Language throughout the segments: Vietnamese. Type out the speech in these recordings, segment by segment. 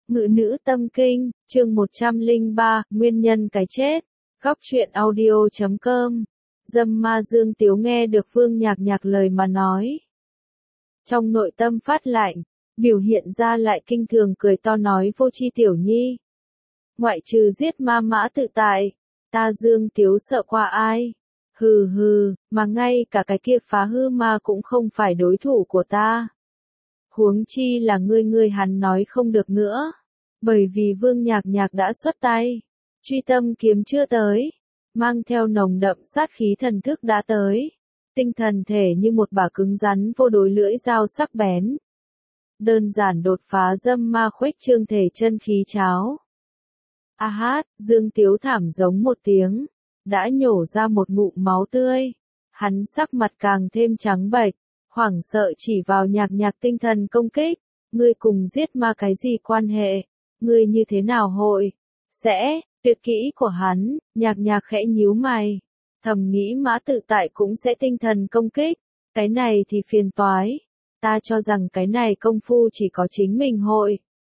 Ngự nữ tâm kinh, chương 103, nguyên nhân cái chết. Góc truyện audio.com. Dâm ma Dương Tiếu nghe được Vương Nhạc Nhạc lời mà nói. Trong nội tâm phát lạnh, biểu hiện ra lại kinh thường cười to nói: vô tri tiểu nhi. Ngoại trừ giết ma mã tự tại, ta Dương Tiếu sợ qua ai? Hừ hừ, mà ngay cả cái kia phá hư ma cũng không phải đối thủ của ta. Huống chi là ngươi hắn nói không được nữa. Bởi vì Vương Nhạc Nhạc đã xuất tay. Truy tâm kiếm chưa tới. Mang theo nồng đậm sát khí thần thức đã tới. Tinh thần thể như một bả cứng rắn vô đối lưỡi dao sắc bén. Đơn giản đột phá dâm ma khuếch trương thể chân khí cháo. A hát, Dương Tiếu thảm giống một tiếng. Đã nhổ ra một ngụm máu tươi. Hắn sắc mặt càng thêm trắng bệch. Hoảng sợ chỉ vào Nhạc Nhạc tinh thần công kích. Ngươi cùng giết ma cái gì quan hệ? Ngươi như thế nào hội? Sẽ, tuyệt kỹ của hắn, Nhạc Nhạc khẽ nhíu mày. Thầm nghĩ mã tự tại cũng sẽ tinh thần công kích. Cái này thì phiền toái. Ta cho rằng cái này công phu chỉ có chính mình hội.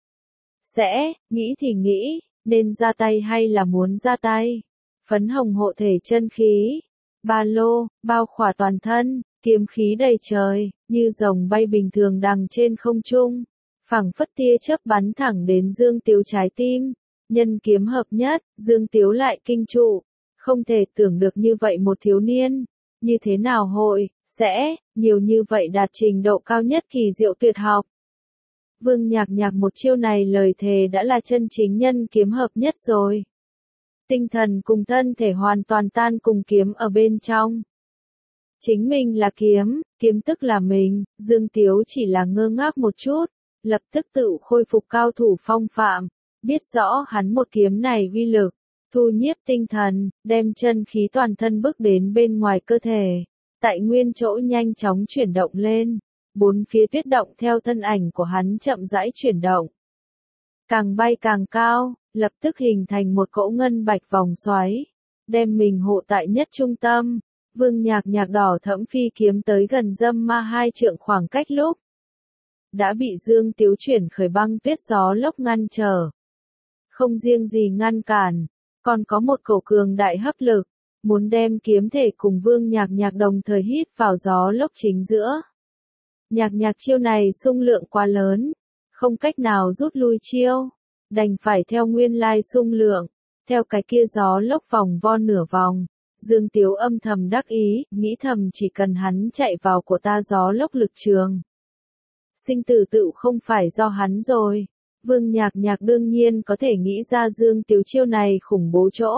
Sẽ, nghĩ thì nghĩ, nên ra tay hay là muốn ra tay. Phấn hồng hộ thể chân khí. Ba lô, bao khỏa toàn thân, kiếm khí đầy trời, như rồng bay bình thường đằng trên không trung. Phảng phất tia chớp bắn thẳng đến Dương Tiếu trái tim. Nhân kiếm hợp nhất, Dương Tiếu lại kinh trụ. Không thể tưởng được như vậy một thiếu niên. Như thế nào hội, sẽ, nhiều như vậy đạt trình độ cao nhất kỳ diệu tuyệt học. Vương Nhạc Nhạc một chiêu này lời thề đã là chân chính nhân kiếm hợp nhất rồi. Tinh thần cùng thân thể hoàn toàn tan cùng kiếm ở bên trong. Chính mình là kiếm, kiếm tức là mình, Dương Tiếu chỉ là ngơ ngác một chút. Lập tức tự khôi phục cao thủ phong phạm, biết rõ hắn một kiếm này uy lực, thu nhiếp tinh thần, đem chân khí toàn thân bước đến bên ngoài cơ thể, tại nguyên chỗ nhanh chóng chuyển động lên, bốn phía tuyết động theo thân ảnh của hắn chậm rãi chuyển động. Càng bay càng cao, lập tức hình thành một cỗ ngân bạch vòng xoáy, đem mình hộ tại nhất trung tâm. Vương Nhạc Nhạc đỏ thẫm phi kiếm tới gần dâm ma 2 trượng khoảng cách lúc. Đã bị Dương Tiếu chuyển khởi băng tuyết gió lốc ngăn trở. Không riêng gì ngăn cản, còn có một cổ cường đại hấp lực, muốn đem kiếm thể cùng Vương Nhạc Nhạc đồng thời hít vào gió lốc chính giữa. Nhạc Nhạc chiêu này xung lượng quá lớn, không cách nào rút lui chiêu, đành phải theo nguyên lai xung lượng, theo cái kia gió lốc vòng vo nửa vòng. Dương Tiếu âm thầm đắc ý, nghĩ thầm chỉ cần hắn chạy vào của ta gió lốc lực trường. Sinh tử tự không phải do hắn rồi. Vương Nhạc Nhạc đương nhiên có thể nghĩ ra Dương Tiếu chiêu này khủng bố chỗ.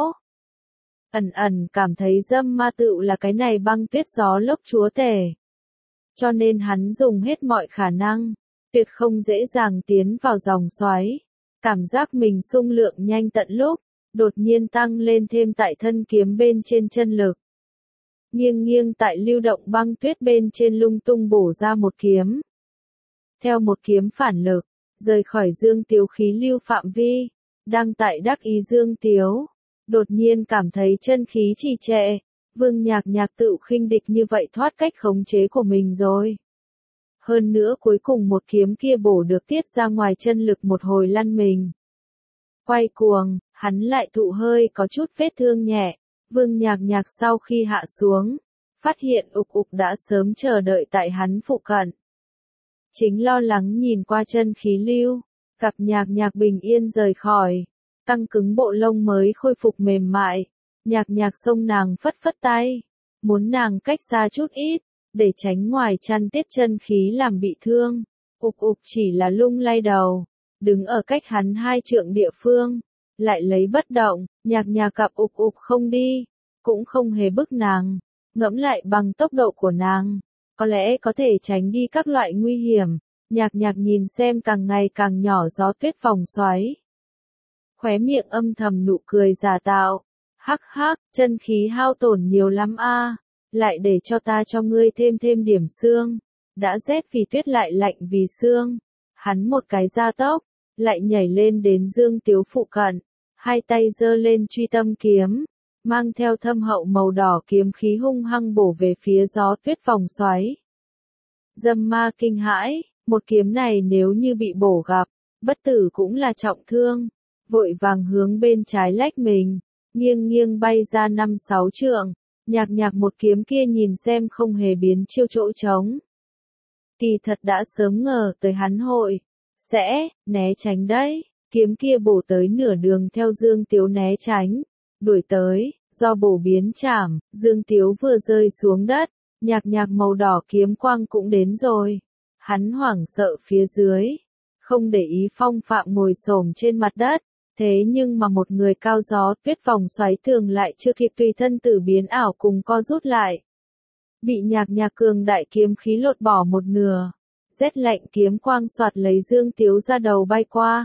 Ẩn ẩn cảm thấy dâm ma tự là cái này băng tuyết gió lốc chúa tể. Cho nên hắn dùng hết mọi khả năng, tuyệt không dễ dàng tiến vào dòng xoáy. Cảm giác mình xung lượng nhanh tận lúc, đột nhiên tăng lên thêm tại thân kiếm bên trên chân lực. Nghiêng nghiêng tại lưu động băng tuyết bên trên lung tung bổ ra một kiếm. Theo một kiếm phản lực, rời khỏi Dương Tiếu khí lưu phạm vi, đang tại đắc ý Dương Tiếu, đột nhiên cảm thấy chân khí trì trệ, Vương Nhạc Nhạc tự khinh địch như vậy thoát cách khống chế của mình rồi. Hơn nữa cuối cùng một kiếm kia bổ được tiết ra ngoài chân lực một hồi lăn mình. Quay cuồng, hắn lại thụ hơi có chút vết thương nhẹ, Vương Nhạc Nhạc sau khi hạ xuống, phát hiện ục ục đã sớm chờ đợi tại hắn phụ cận. Chính lo lắng nhìn qua chân khí lưu, gặp Nhạc Nhạc bình yên rời khỏi, căng cứng bộ lông mới khôi phục mềm mại, Nhạc Nhạc xông nàng phất phất tay, muốn nàng cách xa chút ít, để tránh ngoài chăn tiết chân khí làm bị thương. Ục ục chỉ là lung lay đầu, đứng ở cách hắn 2 trượng địa phương, lại lấy bất động. Nhạc Nhạc gặp ục ục không đi, cũng không hề bức nàng, ngẫm lại bằng tốc độ của nàng. Có lẽ có thể tránh đi các loại nguy hiểm. Nhạc Nhạc nhìn xem càng ngày càng nhỏ gió tuyết vòng xoáy. Khóe miệng âm thầm nụ cười giả tạo. Hắc hắc, chân khí hao tổn nhiều lắm a, lại để cho ta cho ngươi thêm điểm xương. Đã rét vì tuyết lại lạnh vì xương. Hắn một cái gia tốc, lại nhảy lên đến Dương Tiếu phụ cận. Hai tay giơ lên truy tâm kiếm. Mang theo thâm hậu màu đỏ kiếm khí hung hăng bổ về phía gió tuyết vòng xoáy. Dâm ma kinh hãi, một kiếm này nếu như bị bổ gặp, bất tử cũng là trọng thương, vội vàng hướng bên trái lách mình, nghiêng nghiêng bay ra 5-6 trượng, nhạc nhạc một kiếm kia nhìn xem không hề biến chiêu chỗ trống. Kỳ thật đã sớm ngờ tới hắn hội sẽ né tránh đấy, kiếm kia bổ tới nửa đường theo Dương Tiếu né tránh, đuổi tới, do bổ biến chảm, Dương Tiếu vừa rơi xuống đất, nhạc nhạc màu đỏ kiếm quang cũng đến rồi. Hắn hoảng sợ phía dưới, không để ý Phong Phạm ngồi xổm trên mặt đất, thế nhưng mà một người cao gió tuyết vòng xoáy tường lại chưa kịp tùy thân tử biến ảo cùng co rút lại. Bị nhạc nhạc cường đại kiếm khí lột bỏ một nửa, rét lạnh kiếm quang soạt lấy Dương Tiếu ra đầu bay qua.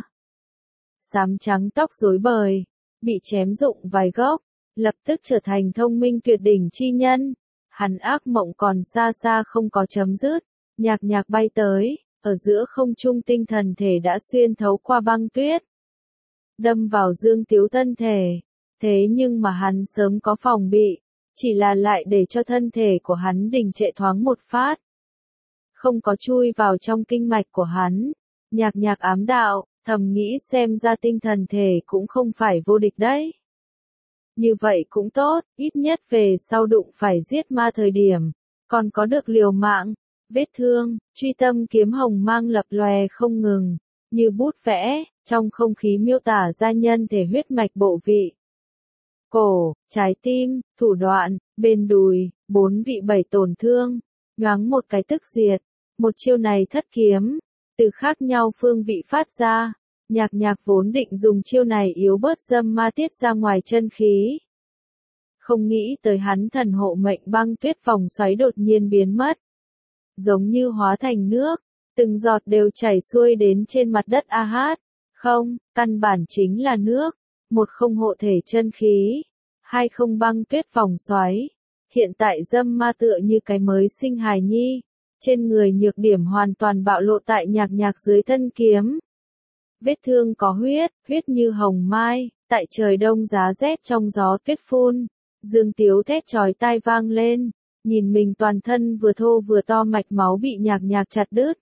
Xám trắng tóc rối bời, bị chém rụng vài gốc, lập tức trở thành thông minh tuyệt đỉnh chi nhân. Hắn ác mộng còn xa xa không có chấm dứt, nhạc nhạc bay tới, ở giữa không trung tinh thần thể đã xuyên thấu qua băng tuyết, đâm vào Dương Tiếu thân thể, thế nhưng mà hắn sớm có phòng bị, chỉ là lại để cho thân thể của hắn đình trệ thoáng một phát, không có chui vào trong kinh mạch của hắn. Nhạc nhạc ám đạo, thầm nghĩ xem ra tinh thần thể cũng không phải vô địch đấy. Như vậy cũng tốt, ít nhất về sau đụng phải giết ma thời điểm, còn có được liều mạng. Vết thương, truy tâm kiếm hồng mang lập lòe không ngừng, như bút vẽ, trong không khí miêu tả ra nhân thể huyết mạch bộ vị. Cổ, trái tim, thủ đoạn, bên đùi, 4 vị 7 tổn thương, nhoáng một cái tức diệt. Một chiêu này thất kiếm, từ khác nhau phương vị phát ra, nhạc nhạc vốn định dùng chiêu này yếu bớt dâm ma tiết ra ngoài chân khí. Không nghĩ tới hắn thần hộ mệnh băng tuyết vòng xoáy đột nhiên biến mất. Giống như hóa thành nước, từng giọt đều chảy xuôi đến trên mặt đất A-hát. Không, căn bản chính là nước, một không hộ thể chân khí, hai không băng tuyết vòng xoáy. Hiện tại dâm ma tựa như cái mới sinh hài nhi, trên người nhược điểm hoàn toàn bạo lộ tại nhạc nhạc dưới thân kiếm. Vết thương có huyết, huyết như hồng mai, tại trời đông giá rét trong gió tuyết phun. Dương Tiếu thét chói tai vang lên, nhìn mình toàn thân vừa thô vừa to mạch máu bị nhạc nhạc chặt đứt.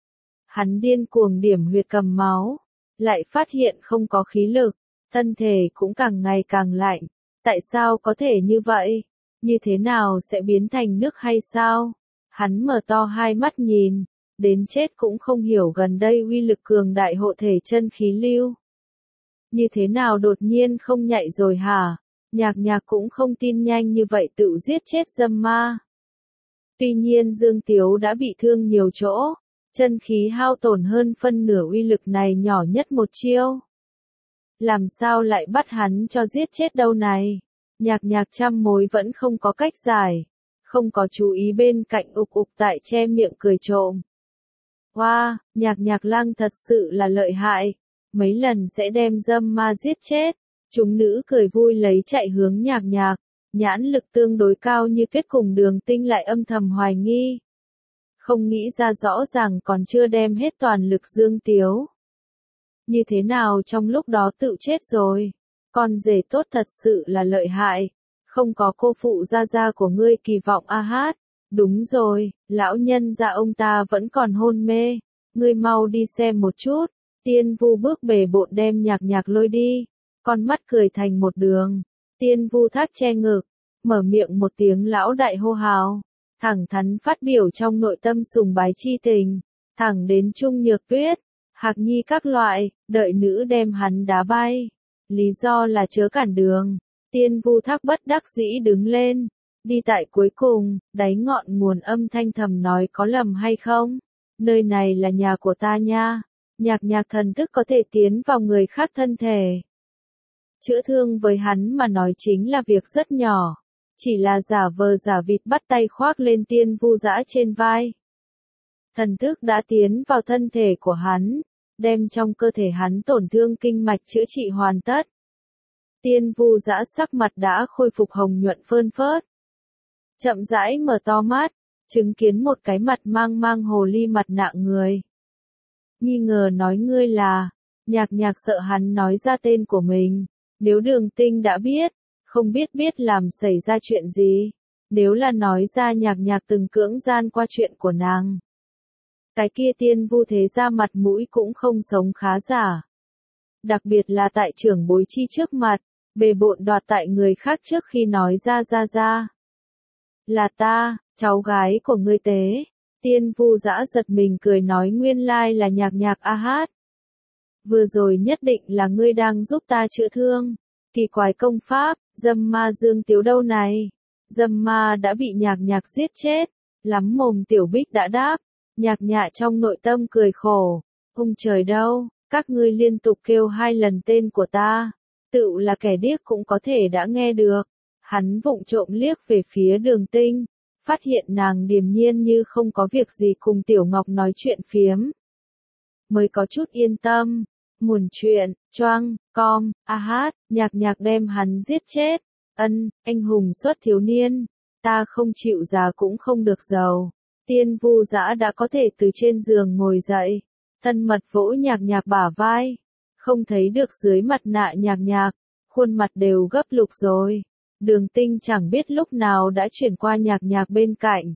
Hắn điên cuồng điểm huyệt cầm máu, lại phát hiện không có khí lực, thân thể cũng càng ngày càng lạnh. Tại sao có thể như vậy? Như thế nào sẽ biến thành nước hay sao? Hắn mở to hai mắt nhìn, đến chết cũng không hiểu gần đây uy lực cường đại hộ thể chân khí lưu. Như thế nào đột nhiên không nhạy rồi hả? Nhạc nhạc cũng không tin nhanh như vậy tự giết chết dâm ma. Tuy nhiên Dương Tiếu đã bị thương nhiều chỗ, chân khí hao tổn hơn phân nửa uy lực này nhỏ nhất một chiêu. Làm sao lại bắt hắn cho giết chết đâu này? Nhạc nhạc trăm mối vẫn không có cách giải, không có chú ý bên cạnh ục ục tại che miệng cười trộm. Wow, nhạc nhạc lang thật sự là lợi hại, mấy lần sẽ đem dâm ma giết chết. Chúng nữ cười vui lấy chạy hướng nhạc nhạc, nhãn lực tương đối cao như tuyết cùng Đường Tinh lại âm thầm hoài nghi. Không nghĩ ra rõ ràng còn chưa đem hết toàn lực Dương Tiếu. Như thế nào trong lúc đó tự chết rồi, con rể tốt thật sự là lợi hại, không có cô phụ gia gia của ngươi kỳ vọng A-hát. Đúng rồi, lão nhân gia ông ta vẫn còn hôn mê, ngươi mau đi xem một chút. Tiên Vu bước bề bộn đem nhạc nhạc lôi đi. Con mắt cười thành một đường, Tiên Vu thác che ngực, mở miệng một tiếng lão đại hô hào, thẳng thắn phát biểu trong nội tâm sùng bái chi tình, thẳng đến Trung Nhược Tuyết, Hạc Nhi các loại, đợi nữ đem hắn đá bay. Lý do là chớ cản đường, Tiên Vu thác bất đắc dĩ đứng lên, đi tại cuối cùng, đáy ngọn nguồn âm thanh thầm nói có lầm hay không? Nơi này là nhà của ta nha, nhạc nhạc thần thức có thể tiến vào người khác thân thể. Chữa thương với hắn mà nói chính là việc rất nhỏ, chỉ là giả vờ giả vịt bắt tay khoác lên Tiên Vu dã trên vai. Thần thức đã tiến vào thân thể của hắn, đem trong cơ thể hắn tổn thương kinh mạch chữa trị hoàn tất. Tiên Vu dã sắc mặt đã khôi phục hồng nhuận phơn phớt. Chậm rãi mở to mắt, chứng kiến một cái mặt mang mang hồ ly mặt nạ người. Nghi ngờ nói ngươi là, nhạc nhạc sợ hắn nói ra tên của mình. Nếu Đường Tinh đã biết, không biết làm xảy ra chuyện gì. Nếu là nói ra nhạc nhạc từng cưỡng gian qua chuyện của nàng. cái kia Tiên Vu thế ra mặt mũi cũng không sống khá giả. Đặc biệt là tại trưởng bối chi trước mặt, bề bộn đoạt tại người khác trước khi nói ra. Là ta, cháu gái của ngươi tế. Tiên Vu Dã giật mình cười nói nguyên lai là Nhạc A Hát. Vừa rồi nhất định là ngươi đang giúp ta chữa thương. Kỳ quái công pháp, Dâm Ma Dương Tiếu đâu này? Dâm ma đã bị Nhạc giết chết. Lắm mồm Tiểu Bích đã đáp. Nhạc trong nội tâm cười khổ. Ông trời đâu, các ngươi liên tục kêu 2 lần tên của ta. Tựu là kẻ điếc cũng có thể đã nghe được. Hắn vụng trộm liếc về phía Đường Tinh. Phát hiện nàng điềm nhiên như không có việc gì cùng Tiểu Ngọc nói chuyện phiếm. Mới có chút yên tâm. Muồn chuyện, choang, com, a hát, Nhạc đem hắn giết chết. Anh hùng xuất thiếu niên. Ta không chịu già cũng không được giàu. Tiên Vu Dã đã có thể từ trên giường ngồi dậy. Thân mật vỗ Nhạc bả vai. Không thấy được dưới mặt nạ Nhạc, khuôn mặt đều gấp lục rồi. Đường Tinh chẳng biết lúc nào đã chuyển qua Nhạc bên cạnh.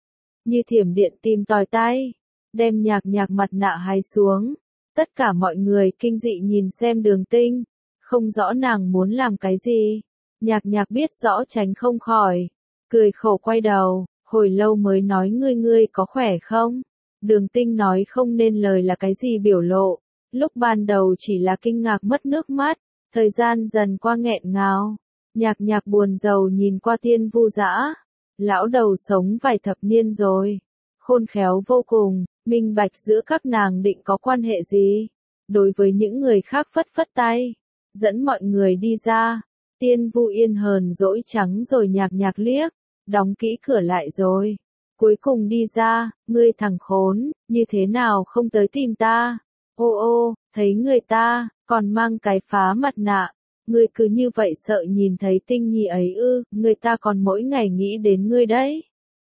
Như thiểm điện tìm tòi tay, đem Nhạc mặt nạ hái xuống. Tất cả mọi người kinh dị nhìn xem Đường Tinh, không rõ nàng muốn làm cái gì. Nhạc biết rõ tránh không khỏi, cười khổ quay đầu, hồi lâu mới nói ngươi có khỏe không? Đường Tinh nói không nên lời là cái gì biểu lộ, lúc ban đầu chỉ là kinh ngạc mất nước mắt, thời gian dần qua nghẹn ngào. Nhạc buồn rầu nhìn qua Tiên Vu Dã, lão đầu sống vài thập niên rồi, khôn khéo vô cùng, minh bạch giữa các nàng định có quan hệ gì. Đối với những người khác phất phất tay, dẫn mọi người đi ra. Tiên Vu Yên hờn dỗi trắng rồi Nhạc liếc, đóng kỹ cửa lại rồi. Cuối cùng đi ra, ngươi thằng khốn, như thế nào không tới tìm ta? Ô, thấy người ta, còn mang cái phá mặt nạ. Ngươi cứ như vậy sợ nhìn thấy Tinh Nhi ấy ư, người ta còn mỗi ngày nghĩ đến ngươi đấy.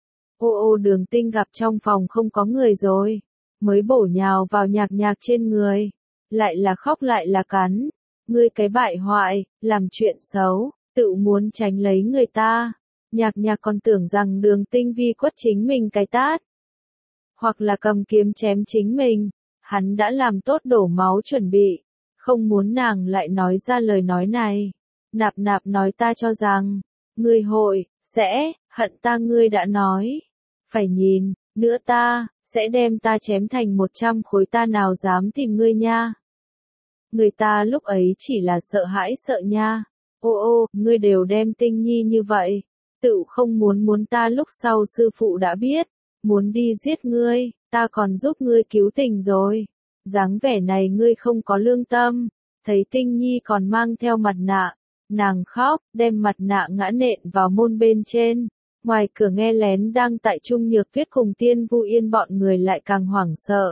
Ô, Đường Tinh gặp trong phòng không có người rồi, mới bổ nhào vào Nhạc trên người. Lại là khóc lại là cắn. Ngươi cái bại hoại, làm chuyện xấu, tự muốn tránh lấy người ta. Nhạc còn tưởng rằng Đường Tinh vi quất chính mình cái tát. Hoặc là cầm kiếm chém chính mình. Hắn đã làm tốt đổ máu chuẩn bị. Không muốn nàng lại nói ra lời nói này. Nạp nói ta cho rằng, ngươi hội, sẽ, hận ta ngươi đã nói. Phải nhìn, nữa ta, sẽ đem ta chém thành 100 khối ta nào dám tìm ngươi nha. Người ta lúc ấy chỉ là sợ hãi sợ nha. Ô, ngươi đều đem Tinh Nhi như vậy. Tự không muốn ta lúc sau sư phụ đã biết. Muốn đi giết ngươi, ta còn giúp ngươi cứu tình rồi. Dáng vẻ này ngươi không có lương tâm. Thấy Tinh Nhi còn mang theo mặt nạ. Nàng khóc, đem mặt nạ ngã nện vào môn bên trên. Ngoài cửa nghe lén đang tại Trung Nhược Tuyết cùng Tiên Vu Yên bọn người lại càng hoảng sợ.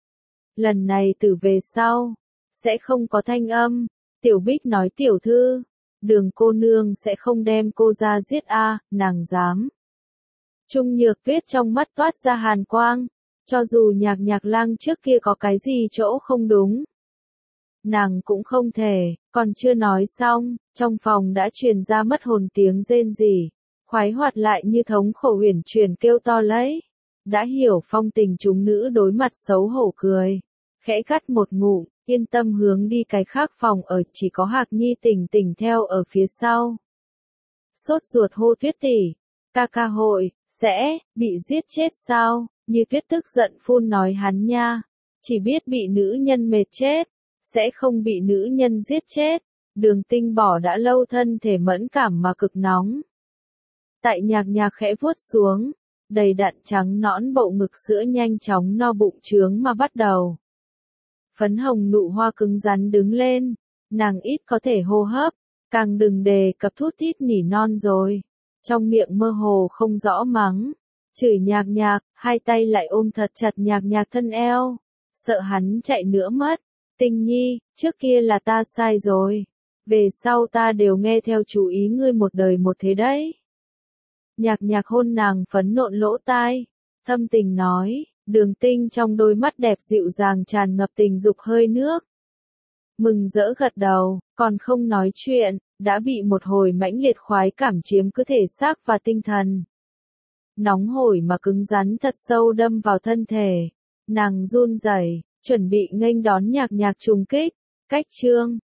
Lần này từ về sau, sẽ không có thanh âm. Tiểu Bích nói tiểu thư, Đường cô nương sẽ không đem cô ra giết a, nàng dám. Trung Nhược Tuyết trong mắt toát ra hàn quang, cho dù Nhạc lang trước kia có cái gì chỗ không đúng. Nàng cũng không thể, còn chưa nói xong, trong phòng đã truyền ra mất hồn tiếng rên rỉ, khoái hoạt lại như thống khổ huyền truyền kêu to lấy. Đã hiểu phong tình chúng nữ đối mặt xấu hổ cười, khẽ gắt một ngụm, yên tâm hướng đi cái khác phòng ở, chỉ có Hạc Nhi tỉnh theo ở phía sau. Sốt ruột hô Tuyết tỷ, ca hội, sẽ, bị giết chết sao? Như Tuyết tức giận phun nói hắn nha, chỉ biết bị nữ nhân mệt chết, sẽ không bị nữ nhân giết chết. Đường Tinh bỏ đã lâu thân thể mẫn cảm mà cực nóng. Tại Nhạc khẽ vuốt xuống, đầy đặn trắng nõn bộ ngực sữa nhanh chóng no bụng trướng mà bắt đầu. Phấn hồng nụ hoa cứng rắn đứng lên, nàng ít có thể hô hấp, càng đừng đề cập thút thít nỉ non rồi. Trong miệng mơ hồ không rõ mắng, chửi Nhạc, hai tay lại ôm thật chặt Nhạc thân eo, sợ hắn chạy nữa mất. Tinh Nhi, trước kia là ta sai rồi, về sau ta đều nghe theo chủ ý ngươi một đời một thế đấy. Nhạc hôn nàng phấn nộn lỗ tai, thâm tình nói. Đường Tinh trong đôi mắt đẹp dịu dàng tràn ngập tình dục hơi nước. Mừng rỡ gật đầu, còn không nói chuyện, đã bị một hồi mãnh liệt khoái cảm chiếm cứ thể xác và tinh thần. Nóng hổi mà cứng rắn thật sâu đâm vào thân thể, Nàng run rẩy, chuẩn bị nghênh đón nhạc nhạc trùng kích. Cách chương